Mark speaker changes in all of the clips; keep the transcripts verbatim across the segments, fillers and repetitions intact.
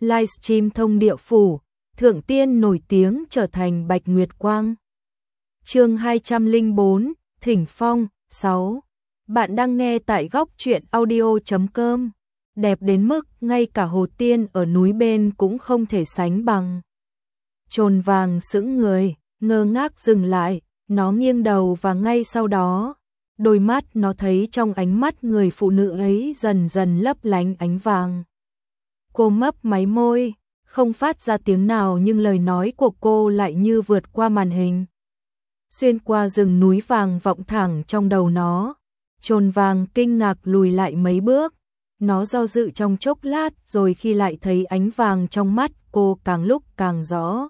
Speaker 1: livestream thông địa phủ, thượng tiên nổi tiếng trở thành Bạch Nguyệt Quang. Chương hai trăm lẻ bốn, Thỉnh Phong, sáu. Bạn đang nghe tại góc truyện audio chấm com. Đẹp đến mức ngay cả hồ tiên ở núi bên cũng không thể sánh bằng. Chồn vàng sững người, ngơ ngác dừng lại, nó nghiêng đầu và ngay sau đó, đôi mắt nó thấy trong ánh mắt người phụ nữ ấy dần dần lấp lánh ánh vàng. Cô mấp máy môi, không phát ra tiếng nào nhưng lời nói của cô lại như vượt qua màn hình. Xuyên qua rừng núi vàng vọng thẳng trong đầu nó, chồn vàng kinh ngạc lùi lại mấy bước. Nó do dự trong chốc lát rồi khi lại thấy ánh vàng trong mắt cô càng lúc càng rõ.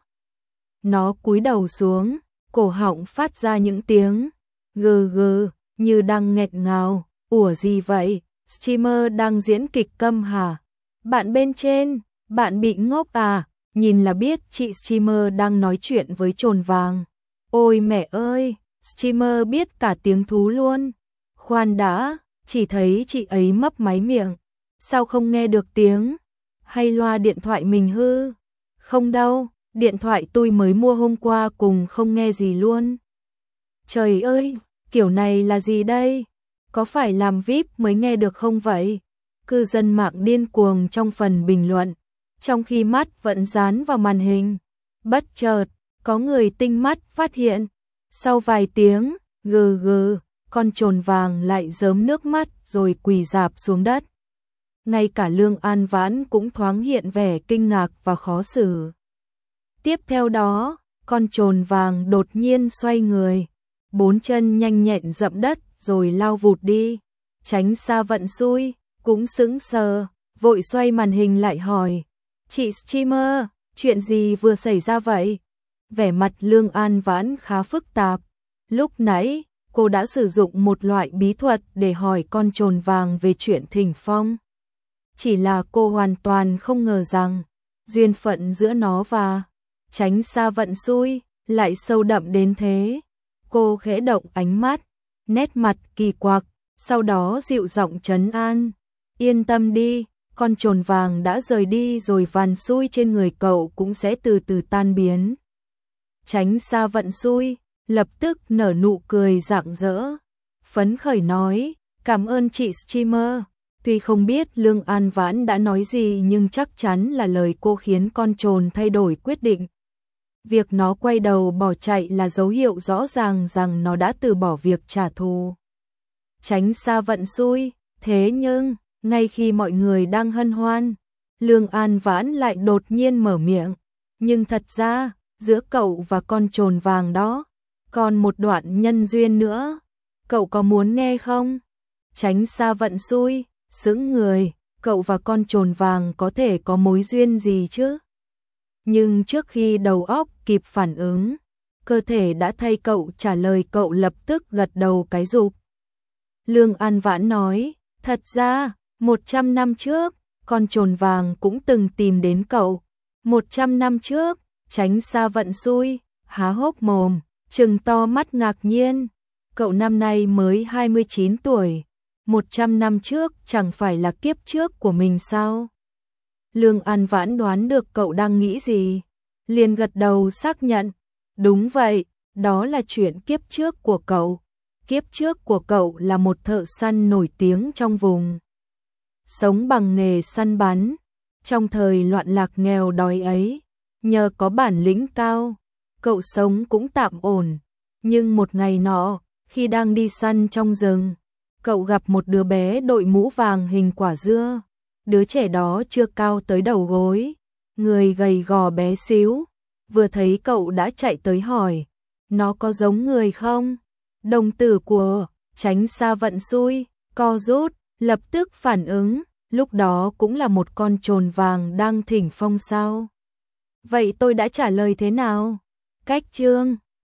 Speaker 1: Nó cúi đầu xuống, cổ họng phát ra những tiếng gừ gừ như đang nghẹn ngào. Ủa gì vậy? Streamer đang diễn kịch câm hả? Bạn bên trên, bạn bị ngốc à? Nhìn là biết chị streamer đang nói chuyện với chồn vàng. Ôi mẹ ơi, streamer biết cả tiếng thú luôn. Khoan đã, chỉ thấy chị ấy mấp máy miệng. Sao không nghe được tiếng? Hay loa điện thoại mình hư? Không đâu, điện thoại tôi mới mua hôm qua cùng không nghe gì luôn. Trời ơi, kiểu này là gì đây? Có phải làm vi ai pi mới nghe được không vậy? Cư dân mạng điên cuồng trong phần bình luận, trong khi mắt vẫn dán vào màn hình. Bất chợt, có người tinh mắt phát hiện, sau vài tiếng gừ gừ, con chồn vàng lại rớm nước mắt rồi quỳ rạp xuống đất. Ngay cả Lương An Vãn cũng thoáng hiện vẻ kinh ngạc và khó xử. Tiếp theo đó, con chồn vàng đột nhiên xoay người, bốn chân nhanh nhẹn dẫm đất rồi lao vụt đi. Tránh xa vận xui, cũng sững sờ, vội xoay màn hình lại hỏi, chị streamer, chuyện gì vừa xảy ra vậy? Vẻ mặt Lương An Vãn khá phức tạp. Lúc nãy, cô đã sử dụng một loại bí thuật để hỏi con chồn vàng về chuyện thỉnh phong. Chỉ là cô hoàn toàn không ngờ rằng, duyên phận giữa nó và tránh xa vận xui lại sâu đậm đến thế. Cô khẽ động ánh mắt, nét mặt kỳ quặc, sau đó dịu giọng trấn an. Yên tâm đi, con chồn vàng đã rời đi rồi vàn xui trên người cậu cũng sẽ từ từ tan biến. Tránh xa vận xui, lập tức nở nụ cười rạng rỡ. Phấn khởi nói, cảm ơn chị streamer. Tuy không biết Lương An Vãn đã nói gì nhưng chắc chắn là lời cô khiến con chồn thay đổi quyết định. Việc nó quay đầu bỏ chạy là dấu hiệu rõ ràng rằng nó đã từ bỏ việc trả thù. Tránh xa vận xui, thế nhưng, ngay khi mọi người đang hân hoan, Lương An Vãn lại đột nhiên mở miệng. Nhưng thật ra, giữa cậu và con chồn vàng đó, còn một đoạn nhân duyên nữa. Cậu có muốn nghe không? Tránh xa vận xui, sững người, cậu và con chồn vàng có thể có mối duyên gì chứ? Nhưng trước khi đầu óc kịp phản ứng, cơ thể đã thay cậu trả lời. Cậu lập tức gật đầu cái rụp. Lương An Vãn nói, thật ra, một trăm năm trước, con chồn vàng cũng từng tìm đến cậu. Một trăm năm trước, tránh xa vận xui, há hốc mồm, trừng to mắt ngạc nhiên. Cậu năm nay mới hai mươi chín tuổi. Một trăm năm trước chẳng phải là kiếp trước của mình sao? Lương An Vãn đoán được cậu đang nghĩ gì, liền gật đầu xác nhận. Đúng vậy, đó là chuyện kiếp trước của cậu. Kiếp trước của cậu là một thợ săn nổi tiếng trong vùng. Sống bằng nghề săn bắn. Trong thời loạn lạc nghèo đói ấy, nhờ có bản lĩnh cao, cậu sống cũng tạm ổn. Nhưng một ngày nọ, khi đang đi săn trong rừng, cậu gặp một đứa bé đội mũ vàng hình quả dưa. Đứa trẻ đó chưa cao tới đầu gối, người gầy gò bé xíu. Vừa thấy cậu đã chạy tới hỏi, nó có giống người không? Đồng tử của tránh xa vận xui, co rút, lập tức phản ứng, lúc đó cũng là một con chồn vàng đang thỉnh phong sao? Vậy tôi đã trả lời thế nào? Cách chương